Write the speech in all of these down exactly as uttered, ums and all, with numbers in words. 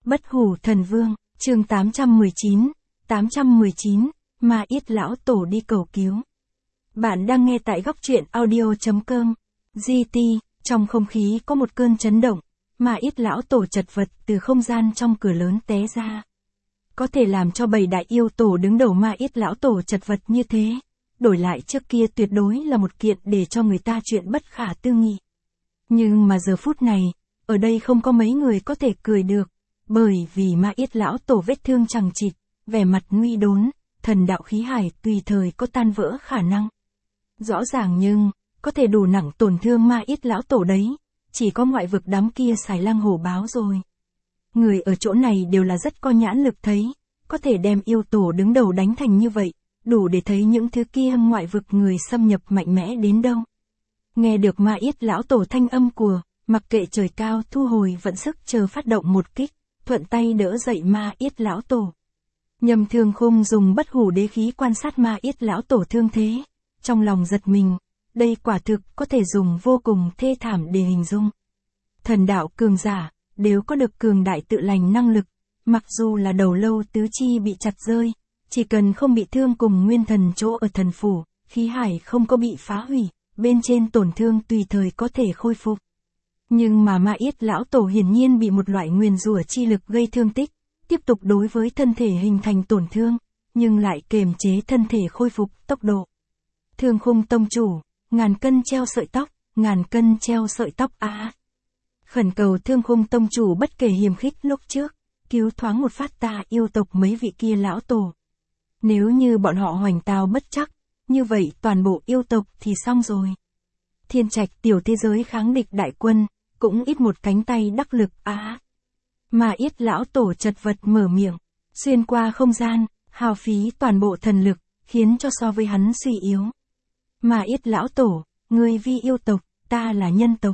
Bất hủ thần vương, chương tám trăm mười chín, tám trăm mười chín, Ma Yết lão tổ đi cầu cứu. Bạn đang nghe tại góc truyện audio chấm com. giê tê, trong không khí có một cơn chấn động, Ma Yết lão tổ chật vật từ không gian trong cửa lớn té ra. Có thể làm cho bảy đại yêu tổ đứng đầu Ma Yết lão tổ chật vật như thế, đổi lại trước kia tuyệt đối là một kiện để cho người ta chuyện bất khả tư nghị. Nhưng mà giờ phút này, ở đây không có mấy người có thể cười được, bởi vì Ma Yết lão tổ vết thương chằng chịt, vẻ mặt nguy đốn, thần đạo khí hải tùy thời có tan vỡ khả năng. Rõ ràng nhưng, có thể đủ nặng tổn thương Ma Yết lão tổ đấy, chỉ có ngoại vực đám kia xài lang hổ báo rồi. Người ở chỗ này đều là rất có nhãn lực thấy, có thể đem yêu tổ đứng đầu đánh thành như vậy, đủ để thấy những thứ kia ngoại vực người xâm nhập mạnh mẽ đến đâu. Nghe được Ma Yết lão tổ thanh âm của, mặc kệ trời cao thu hồi vận sức chờ phát động một kích, thuận tay đỡ dậy Ma Yết lão tổ. Nhâm Thương Khung dùng bất hủ đế khí quan sát Ma Yết lão tổ thương thế, trong lòng giật mình, đây quả thực có thể dùng vô cùng thê thảm để hình dung. Thần đạo cường giả, đều có được cường đại tự lành năng lực, mặc dù là đầu lâu tứ chi bị chặt rơi, chỉ cần không bị thương cùng nguyên thần chỗ ở thần phủ, khí hải không có bị phá hủy, bên trên tổn thương tùy thời có thể khôi phục. Nhưng mà Ma Yết lão tổ hiển nhiên bị một loại nguyền rủa chi lực gây thương tích, tiếp tục đối với thân thể hình thành tổn thương, nhưng lại kiềm chế thân thể khôi phục tốc độ. Thương Khung tông chủ, ngàn cân treo sợi tóc, ngàn cân treo sợi tóc á. À. Khẩn cầu Thương Khung tông chủ bất kể hiềm khích lúc trước, cứu thoáng một phát ta yêu tộc mấy vị kia lão tổ. Nếu như bọn họ hoành tao bất chắc, như vậy toàn bộ yêu tộc thì xong rồi. Thiên Trạch tiểu thế giới kháng địch đại quân, cũng ít một cánh tay đắc lực á. À. Ma Yết lão tổ chật vật mở miệng, xuyên qua không gian, hao phí toàn bộ thần lực, khiến cho so với hắn suy yếu. Ma Yết lão tổ, ngươi vi yêu tộc, ta là nhân tộc.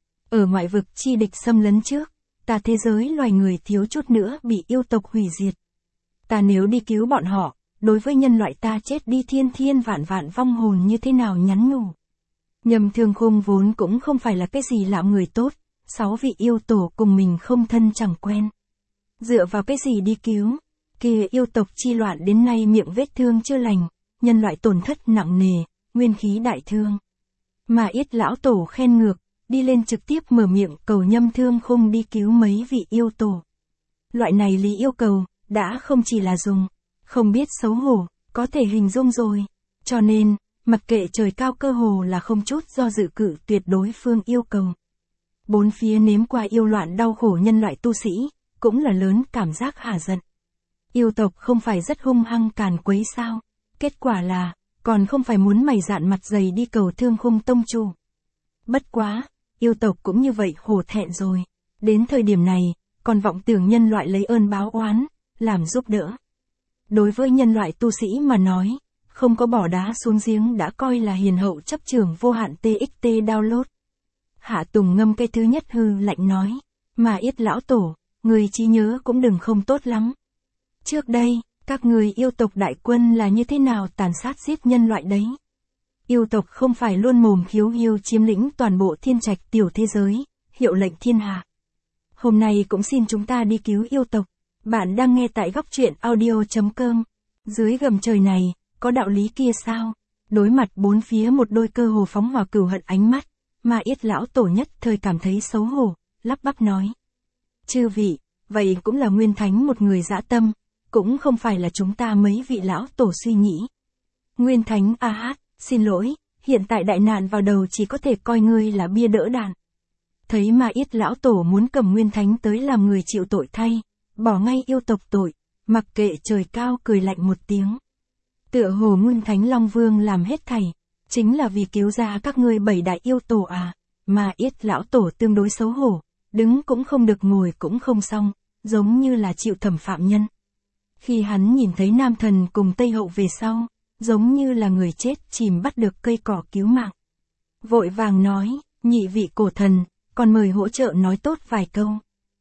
Ở ngoại vực chi địch xâm lấn trước, ta thế giới loài người thiếu chút nữa bị yêu tộc hủy diệt. Ta nếu đi cứu bọn họ, đối với nhân loại ta chết đi thiên thiên vạn vạn vong hồn như thế nào nhắn nhủ. Nhâm Thương Khung vốn cũng không phải là cái gì lão người tốt, sáu vị yêu tổ cùng mình không thân chẳng quen. Dựa vào cái gì đi cứu, kia yêu tộc chi loạn đến nay miệng vết thương chưa lành, nhân loại tổn thất nặng nề, nguyên khí đại thương. Ma Yết lão tổ khen ngược, đi lên trực tiếp mở miệng cầu Nhâm Thương Khung đi cứu mấy vị yêu tổ. Loại này lý yêu cầu, đã không chỉ là dùng, không biết xấu hổ, có thể hình dung rồi. Cho nên, mặc kệ trời cao cơ hồ là không chút do dự cự tuyệt đối phương yêu cầu. Bốn phía nếm qua yêu loạn đau khổ nhân loại tu sĩ, cũng là lớn cảm giác hả giận. Yêu tộc không phải rất hung hăng càn quấy sao, kết quả là, còn không phải muốn mày dạn mặt dày đi cầu Thương Khung tông chủ. Bất quá, yêu tộc cũng như vậy hổ thẹn rồi, đến thời điểm này, còn vọng tưởng nhân loại lấy ơn báo oán, làm giúp đỡ. Đối với nhân loại tu sĩ mà nói, không có bỏ đá xuống giếng đã coi là hiền hậu chấp trưởng vô hạn tê ích tê download. Hạ Tùng ngâm cái thứ nhất hư lạnh nói, Ma Yết lão tổ, người trí nhớ cũng đừng không tốt lắm. Trước đây, các người yêu tộc đại quân là như thế nào tàn sát giết nhân loại đấy? Yêu tộc không phải luôn mồm khiếu hiêu chiếm lĩnh toàn bộ thiên trạch tiểu thế giới, hiệu lệnh thiên hạ. Hôm nay cũng xin chúng ta đi cứu yêu tộc. Bạn đang nghe tại góc truyện audio chấm com. Dưới gầm trời này, có đạo lý kia sao? Đối mặt bốn phía một đôi cơ hồ phóng hỏa cửu hận ánh mắt, Ma Yết lão tổ nhất thời cảm thấy xấu hổ, lắp bắp nói. Chư vị, vậy cũng là nguyên thánh một người dã tâm, cũng không phải là chúng ta mấy vị lão tổ suy nghĩ. Nguyên thánh a hát, xin lỗi, hiện tại đại nạn vào đầu chỉ có thể coi ngươi là bia đỡ đạn. Thấy Ma Yết lão tổ muốn cầm nguyên thánh tới làm người chịu tội thay, bỏ ngay yêu tộc tội, mặc kệ trời cao cười lạnh một tiếng. Tựa hồ nguyên thánh Long Vương làm hết thảy, chính là vì cứu ra các ngươi bảy đại yêu tổ à. Ma Yết lão tổ tương đối xấu hổ, đứng cũng không được ngồi cũng không xong, giống như là chịu thẩm phạm nhân. Khi hắn nhìn thấy Nam Thần cùng Tây Hậu về sau, giống như là người chết chìm bắt được cây cỏ cứu mạng. Vội vàng nói, nhị vị cổ thần, còn mời hỗ trợ nói tốt vài câu.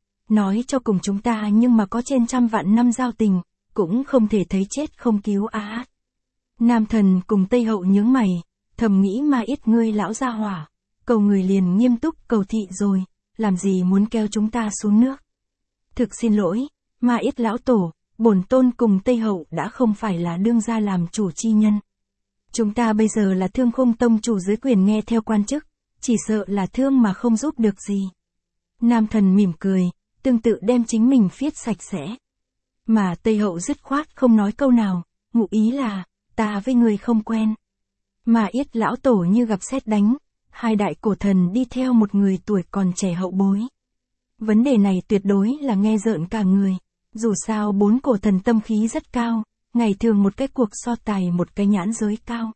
Nói cho cùng chúng ta nhưng mà có trên trăm vạn năm giao tình, cũng không thể thấy chết không cứu á. Nam Thần cùng Tây Hậu nhướng mày, thầm nghĩ Ma Yết ngươi lão gia hỏa, cầu người liền nghiêm túc cầu thị rồi, làm gì muốn kéo chúng ta xuống nước. Thực xin lỗi, Ma Yết lão tổ, bổn tôn cùng Tây Hậu đã không phải là đương gia làm chủ chi nhân. Chúng ta bây giờ là Thương Khung tông chủ dưới quyền nghe theo quan chức, chỉ sợ là thương mà không giúp được gì. Nam thần mỉm cười, tương tự đem chính mình viết sạch sẽ. Mà Tây Hậu dứt khoát không nói câu nào, ngụ ý là, ta với người không quen. Ma Yết lão tổ như gặp sét đánh, hai đại cổ thần đi theo một người tuổi còn trẻ hậu bối. Vấn đề này tuyệt đối là nghe rợn cả người, dù sao bốn cổ thần tâm khí rất cao, ngày thường một cái cuộc so tài một cái nhãn giới cao.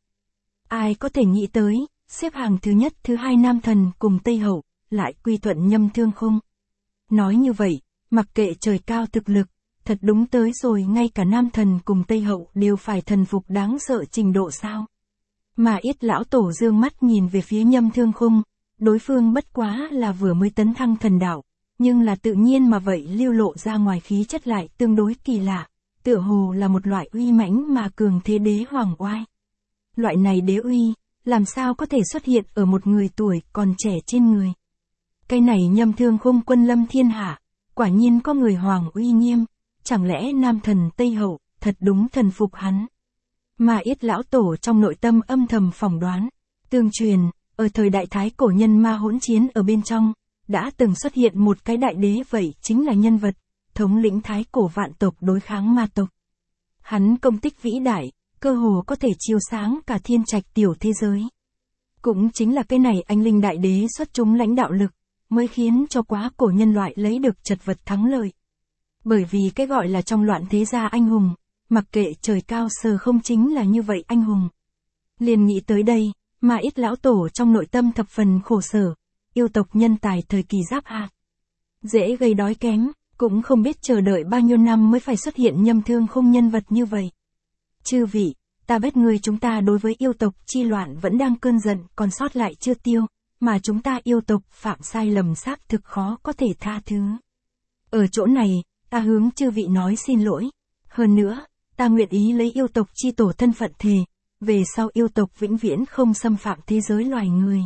Ai có thể nghĩ tới, xếp hàng thứ nhất thứ hai nam thần cùng Tây Hậu, lại quy thuận Nhâm Thương Khung. Nói như vậy, mặc kệ trời cao thực lực, thật đúng tới rồi ngay cả nam thần cùng Tây Hậu đều phải thần phục đáng sợ trình độ sao. Ma Yết lão tổ dương mắt nhìn về phía Nhâm Thương Khung, đối phương bất quá là vừa mới tấn thăng thần đạo, nhưng là tự nhiên mà vậy lưu lộ ra ngoài khí chất lại tương đối kỳ lạ, tựa hồ là một loại uy mãnh mà cường thế đế hoàng oai. Loại này đế uy, làm sao có thể xuất hiện ở một người tuổi còn trẻ trên người. Cái này Nhâm Thương Khung quân lâm thiên hạ, quả nhiên có người hoàng uy nghiêm, chẳng lẽ nam thần Tây Hậu, thật đúng thần phục hắn. Ma Yết lão tổ trong nội tâm âm thầm phỏng đoán, tương truyền, ở thời đại thái cổ nhân ma hỗn chiến ở bên trong, đã từng xuất hiện một cái đại đế vậy chính là nhân vật, thống lĩnh thái cổ vạn tộc đối kháng ma tộc. Hắn công tích vĩ đại, cơ hồ có thể chiếu sáng cả thiên trạch tiểu thế giới. Cũng chính là cái này anh linh đại đế xuất chúng lãnh đạo lực, mới khiến cho quá cổ nhân loại lấy được chật vật thắng lợi. Bởi vì cái gọi là trong loạn thế gia anh hùng, mặc kệ trời cao sờ không chính là như vậy anh hùng. Liền nghĩ tới đây, Ma Yết lão tổ trong nội tâm thập phần khổ sở, yêu tộc nhân tài thời kỳ giáp hạt. Dễ gây đói kém, cũng không biết chờ đợi bao nhiêu năm mới phải xuất hiện Nhâm Thương Khung nhân vật như vậy. Chư vị, ta biết người chúng ta đối với yêu tộc chi loạn vẫn đang cơn giận còn sót lại chưa tiêu, mà chúng ta yêu tộc phạm sai lầm xác thực khó có thể tha thứ. Ở chỗ này, ta hướng chư vị nói xin lỗi. Hơn nữa, ta nguyện ý lấy yêu tộc chi tổ thân phận thề, về sau yêu tộc vĩnh viễn không xâm phạm thế giới loài người.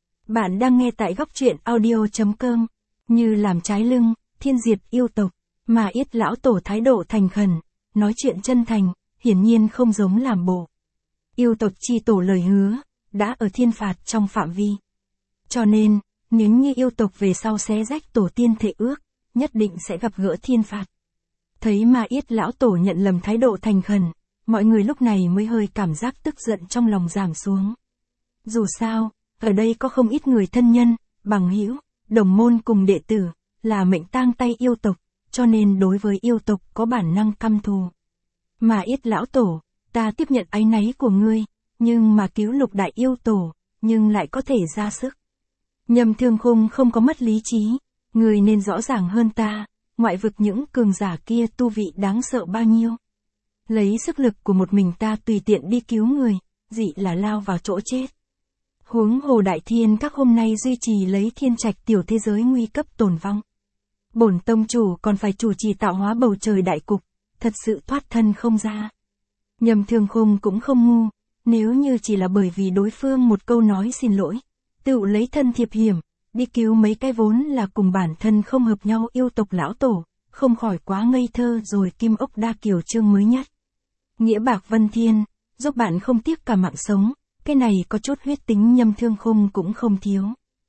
Bạn đang nghe tại góc truyện audio chấm com, như làm trái lưng, thiên diệt yêu tộc, Ma Yết lão tổ thái độ thành khẩn, nói chuyện chân thành, hiển nhiên không giống làm bộ. Yêu tộc chi tổ lời hứa, đã ở thiên phạt trong phạm vi. Cho nên, nếu như yêu tộc về sau xé rách tổ tiên thệ ước, nhất định sẽ gặp gỡ thiên phạt. Thấy Ma Yết lão tổ nhận lầm thái độ thành khẩn, mọi người lúc này mới hơi cảm giác tức giận trong lòng giảm xuống. Dù sao, ở đây có không ít người thân nhân, bằng hữu, đồng môn cùng đệ tử, là mệnh tang tay yêu tộc, cho nên đối với yêu tộc có bản năng căm thù. Ma Yết lão tổ, ta tiếp nhận áy náy của ngươi, nhưng mà cứu lục đại yêu tổ, nhưng lại có thể ra sức. Nhâm Thương Khung không có mất lý trí, ngươi nên rõ ràng hơn ta, ngoại vực những cường giả kia tu vị đáng sợ bao nhiêu. Lấy sức lực của một mình ta tùy tiện đi cứu người, dị là lao vào chỗ chết. Huống hồ đại thiên các hôm nay duy trì lấy thiên trạch tiểu thế giới nguy cấp tồn vong. Bổn tông chủ còn phải chủ trì tạo hóa bầu trời đại cục, thật sự thoát thân không ra. Nhâm Thương Khung cũng không ngu, nếu như chỉ là bởi vì đối phương một câu nói xin lỗi, tự lấy thân thiệp hiểm, đi cứu mấy cái vốn là cùng bản thân không hợp nhau yêu tộc lão tổ, không khỏi quá ngây thơ rồi. Kim ốc đa kiều chương mới nhất. Nghĩa bạc vân thiên, giúp bạn không tiếc cả mạng sống, cái này có chút huyết tính Nhâm Thương Khung cũng không thiếu.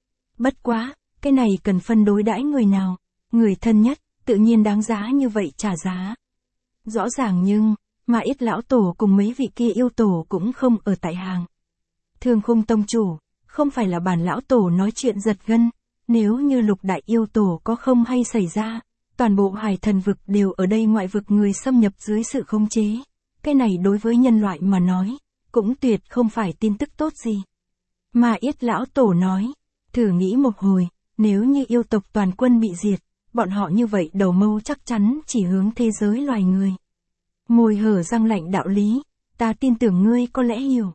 Bất quá, cái này cần phân đối đãi người nào, người thân nhất, tự nhiên đáng giá như vậy trả giá. Rõ ràng nhưng, Ma Yết lão tổ cùng mấy vị kia yêu tổ cũng không ở tại hàng. Thương Khung tông chủ, không phải là bản lão tổ nói chuyện giật gân, nếu như lục đại yêu tổ có không hay xảy ra, toàn bộ hải thần vực đều ở đây ngoại vực người xâm nhập dưới sự khống chế. Cái này đối với nhân loại mà nói, cũng tuyệt không phải tin tức tốt gì. Ma Yết lão tổ nói, thử nghĩ một hồi, nếu như yêu tộc toàn quân bị diệt, bọn họ như vậy đầu mâu chắc chắn chỉ hướng thế giới loài người. Môi hở răng lạnh đạo lý, ta tin tưởng ngươi có lẽ hiểu.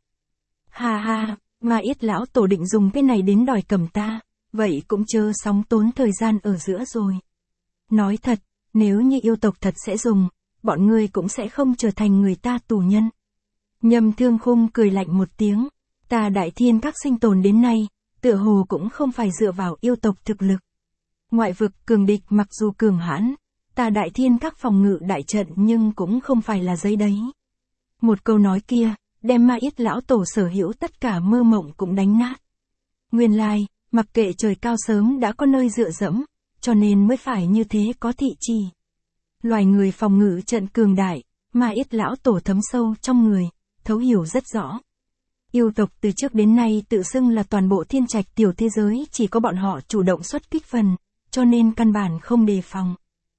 Ha ha, Ma Yết lão tổ định dùng cái này đến đòi cầm ta, vậy cũng chớ sóng tốn thời gian ở giữa rồi. Nói thật, nếu như yêu tộc thật sẽ dùng, bọn ngươi cũng sẽ không trở thành người ta tù nhân. Nhâm Thương Khung cười lạnh một tiếng, ta đại thiên các sinh tồn đến nay, tựa hồ cũng không phải dựa vào yêu tộc thực lực. Ngoại vực cường địch mặc dù cường hãn, ta đại thiên các phòng ngự đại trận nhưng cũng không phải là giấy đấy. Một câu nói kia, đem Ma Yết lão tổ sở hữu tất cả mơ mộng cũng đánh nát. Nguyên lai, mặc kệ trời cao sớm đã có nơi dựa dẫm, cho nên mới phải như thế có thị trì. Loài người phòng ngự trận cường đại, Ma Yết lão tổ thấm sâu trong người, thấu hiểu rất rõ. Yêu tộc từ trước đến nay tự xưng là toàn bộ thiên trạch tiểu thế giới chỉ có bọn họ chủ động xuất kích phần, cho nên căn bản không đề phòng.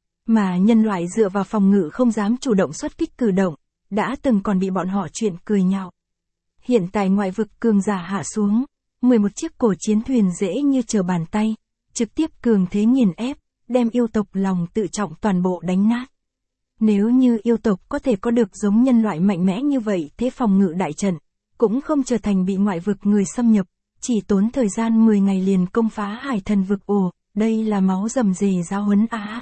Mà nhân loại dựa vào phòng ngự không dám chủ động xuất kích cử động, đã từng còn bị bọn họ chuyện cười nhạo. Hiện tại ngoại vực cường giả hạ xuống, mười một chiếc cổ chiến thuyền dễ như trở bàn tay, trực tiếp cường thế nghiền ép, đem yêu tộc lòng tự trọng toàn bộ đánh nát. Nếu như yêu tộc có thể có được giống nhân loại mạnh mẽ như vậy thế phòng ngự đại trận, cũng không trở thành bị ngoại vực người xâm nhập, chỉ tốn thời gian mười ngày liền công phá hải thần vực. Ồ, đây là máu rầm rề giáo huấn á.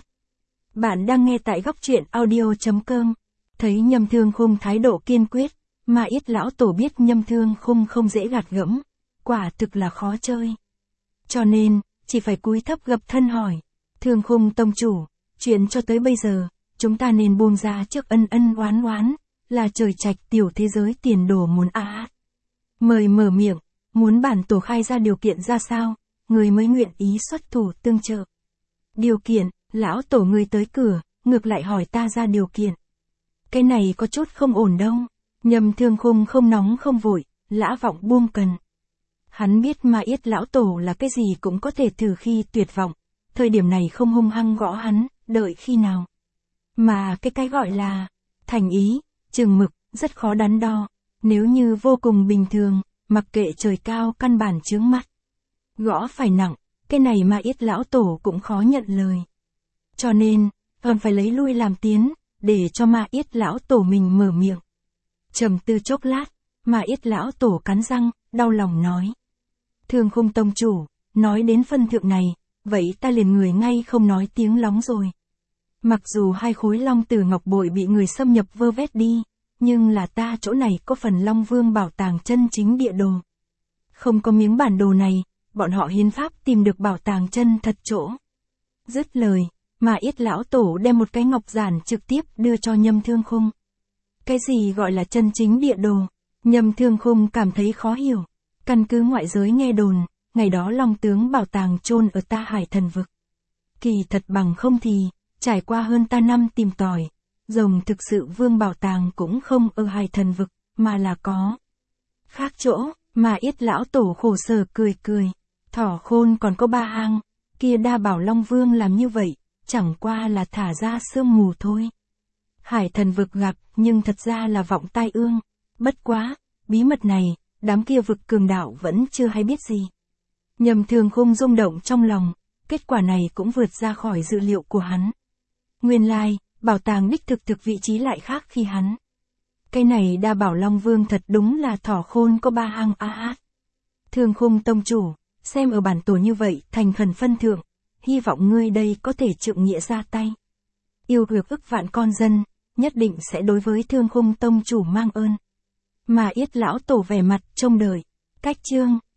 Bạn đang nghe tại góc truyện audio chấm com. Thấy Nhâm Thương Khung thái độ kiên quyết, Ma Yết lão tổ biết Nhâm Thương Khung không dễ gạt gẫm, quả thực là khó chơi. Cho nên, chỉ phải cúi thấp gập thân hỏi, Thương Khung tông chủ, chuyện cho tới bây giờ, chúng ta nên buông ra trước ân ân oán oán, là trời trạch tiểu thế giới tiền đồ muốn á. Mời mở miệng, muốn bản tổ khai ra điều kiện ra sao, người mới nguyện ý xuất thủ tương trợ. Điều kiện, lão tổ người tới cửa, ngược lại hỏi ta ra điều kiện. Cái này có chút không ổn đâu. Nhâm Thương Khung không nóng không vội, lã vọng buông cần. Hắn biết Ma Yết lão tổ là cái gì cũng có thể thử khi tuyệt vọng, thời điểm này không hung hăng gõ hắn, đợi khi nào. Mà cái cái gọi là thành ý, chừng mực, rất khó đắn đo, nếu như vô cùng bình thường, mặc kệ trời cao căn bản chướng mắt. Gõ phải nặng, cái này Ma Yết lão tổ cũng khó nhận lời. Cho nên, còn phải lấy lui làm tiến, để cho Ma Yết lão tổ mình mở miệng. Trầm tư chốc lát, Ma Yết lão tổ cắn răng, đau lòng nói. Thương Khung tông chủ, nói đến phân thượng này, vậy ta liền người ngay không nói tiếng lóng rồi. Mặc dù hai khối long tử ngọc bội bị người xâm nhập vơ vét đi, nhưng là ta chỗ này có phần Long Vương bảo tàng chân chính địa đồ. Không có miếng bản đồ này, bọn họ hiến pháp tìm được bảo tàng chân thật chỗ. Dứt lời, Ma Yết lão tổ đem một cái ngọc giản trực tiếp đưa cho Nhâm Thương Khung. Cái gì gọi là chân chính địa đồ? Nhâm Thương Khung cảm thấy khó hiểu. Căn cứ ngoại giới nghe đồn, ngày đó Long tướng bảo tàng chôn ở ta hải thần vực. Kỳ thật bằng không thì, trải qua hơn ta năm tìm tòi, rồng thực sự vương bảo tàng cũng không ở hải thần vực, mà là có khác chỗ. Ma Yết lão tổ khổ sở cười cười. Thỏ khôn còn có ba hang, kia đa bảo Long Vương làm như vậy, chẳng qua là thả ra sương mù thôi. Hải thần vực gặp, nhưng thật ra là vọng tai ương. Bất quá, bí mật này, đám kia vực cường đạo vẫn chưa hay biết gì. Nhâm Thương Khung rung động trong lòng, kết quả này cũng vượt ra khỏi dự liệu của hắn. Nguyên lai, bảo tàng đích thực thực vị trí lại khác khi hắn. Cái này đa bảo Long Vương thật đúng là thỏ khôn có ba hang a át. Thương Khung tông chủ, xem ở bản tổ như vậy thành khẩn phân thượng, hy vọng ngươi đây có thể trượng nghĩa ra tay. Yêu huyệt ức vạn con dân, nhất định sẽ đối với Thương Khung tông chủ mang ơn. Ma Yết lão tổ vẻ mặt trông đợi. Cách chương